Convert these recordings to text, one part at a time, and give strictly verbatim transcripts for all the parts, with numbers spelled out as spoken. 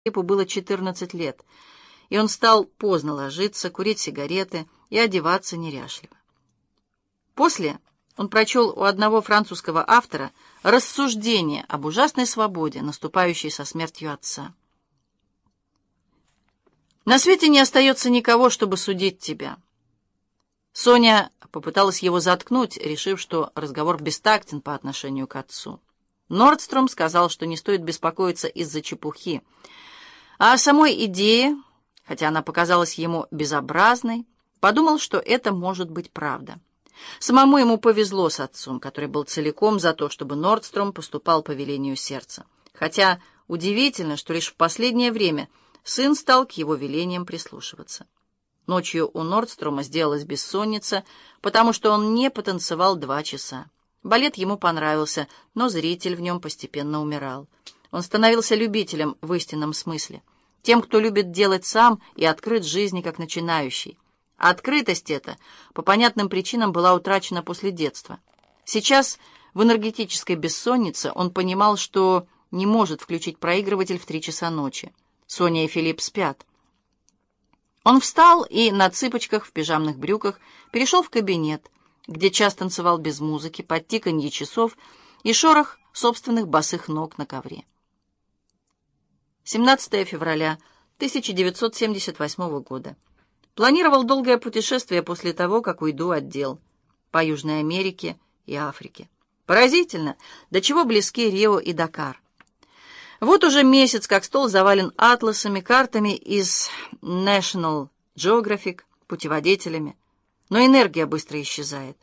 Филиппу было четырнадцать лет, и он стал поздно ложиться, курить сигареты и одеваться неряшливо. После он прочел у одного французского автора рассуждение об ужасной свободе, наступающей со смертью отца. «На свете не остается никого, чтобы судить тебя». Соня попыталась его заткнуть, решив, что разговор бестактен по отношению к отцу. Нордстром сказал, что не стоит беспокоиться из-за чепухи. А о самой идее, хотя она показалась ему безобразной, подумал, что это может быть правда. Самому ему повезло с отцом, который был целиком за то, чтобы Нордстром поступал по велению сердца. Хотя удивительно, что лишь в последнее время сын стал к его велениям прислушиваться. Ночью у Нордстрома сделалась бессонница, потому что он не потанцевал два часа. Балет ему понравился, но зритель в нем постепенно умирал. Он становился любителем в истинном смысле. Тем, кто любит делать сам и открыт жизни как начинающий. А открытость эта по понятным причинам была утрачена после детства. Сейчас в энергетической бессоннице он понимал, что не может включить проигрыватель в три часа ночи. Соня и Филипп спят. Он встал и на цыпочках в пижамных брюках перешел в кабинет, где час танцевал без музыки, под тиканье часов и шорох собственных босых ног на ковре. семнадцатое февраля тысяча девятьсот семьдесят восьмого года. Планировал долгое путешествие после того, как уйду от дел, по Южной Америке и Африке. Поразительно, до чего близки Рио и Дакар. Вот уже месяц, как стол завален атласами, картами из National Geographic, путеводителями, но энергия быстро исчезает.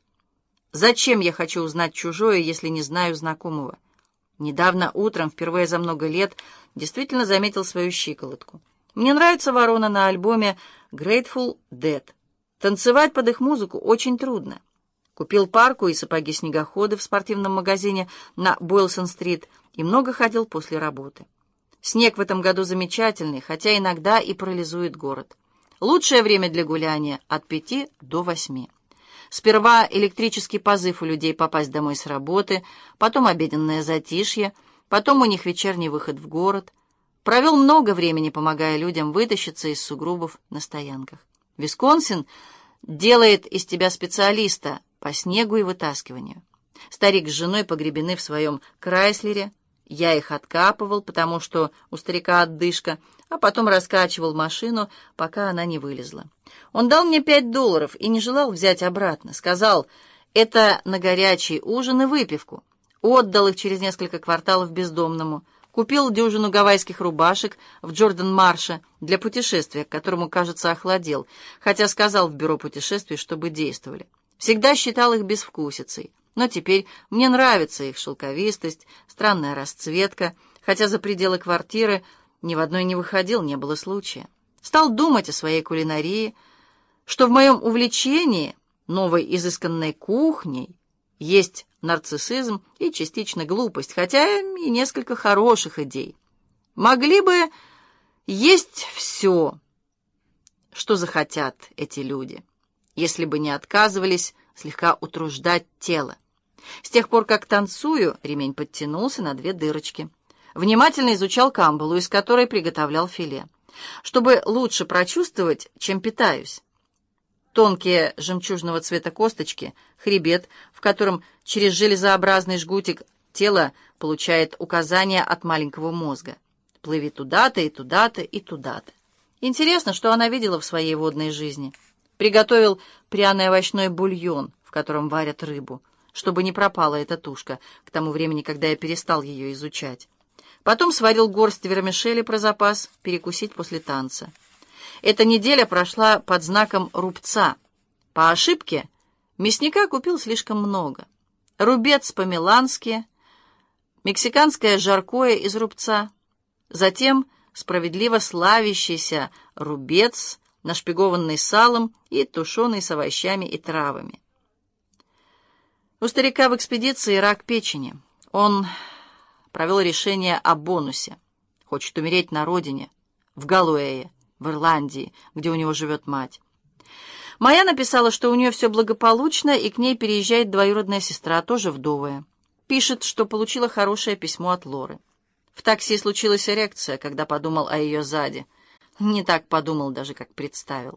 Зачем я хочу узнать чужое, если не знаю знакомого? Недавно утром, впервые за много лет, действительно заметил свою щиколотку. Мне нравится ворона на альбоме Grateful Dead. Танцевать под их музыку очень трудно. Купил парку и сапоги-снегоходы в спортивном магазине на Бойлсон-стрит и много ходил после работы. Снег в этом году замечательный, хотя иногда и парализует город. Лучшее время для гуляния от пяти до восьми. Сперва электрический позыв у людей попасть домой с работы, потом обеденное затишье, потом у них вечерний выход в город. Провел много времени, помогая людям вытащиться из сугробов на стоянках. Висконсин делает из тебя специалиста по снегу и вытаскиванию. Старик с женой погребены в своем Крайслере. Я их откапывал, потому что у старика отдышка, а потом раскачивал машину, пока она не вылезла. Он дал мне пять долларов и не желал взять обратно. Сказал, это на горячий ужин и выпивку. Отдал их через несколько кварталов бездомному. Купил дюжину гавайских рубашек в Джордан-Марше для путешествия, к которому, кажется, охладел, хотя сказал в бюро путешествий, чтобы действовали. Всегда считал их безвкусицей, но теперь мне нравится их шелковистость, странная расцветка, хотя за пределы квартиры ни в одной не выходил, не было случая. Стал думать о своей кулинарии, что в моем увлечении новой изысканной кухней есть нарциссизм и частично глупость, хотя и несколько хороших идей. Могли бы есть все, что захотят эти люди, если бы не отказывались слегка утруждать тело. С тех пор, как танцую, ремень подтянулся на две дырочки. Внимательно изучал камбалу, из которой приготовлял филе, чтобы лучше прочувствовать, чем питаюсь. Тонкие жемчужного цвета косточки, хребет, в котором через железообразный жгутик тело получает указания от маленького мозга. Плыви туда-то и туда-то и туда-то. Интересно, что она видела в своей водной жизни. Приготовил пряный овощной бульон, в котором варят рыбу, чтобы не пропала эта тушка к тому времени, когда я перестал ее изучать. Потом сварил горсть вермишели про запас, перекусить после танца. Эта неделя прошла под знаком рубца. По ошибке мясника купил слишком много. Рубец по-милански, мексиканское жаркое из рубца, затем справедливо славящийся рубец, нашпигованный салом и тушеный с овощами и травами. У старика в экспедиции рак печени. Он провел решение о бонусе. Хочет умереть на родине, в Галуэе, в Ирландии, где у него живет мать. Моя написала, что у нее все благополучно, и к ней переезжает двоюродная сестра, тоже вдовая. Пишет, что получила хорошее письмо от Лоры. В такси случилась эрекция, когда подумал о ее заде. Не так подумал даже, как представил.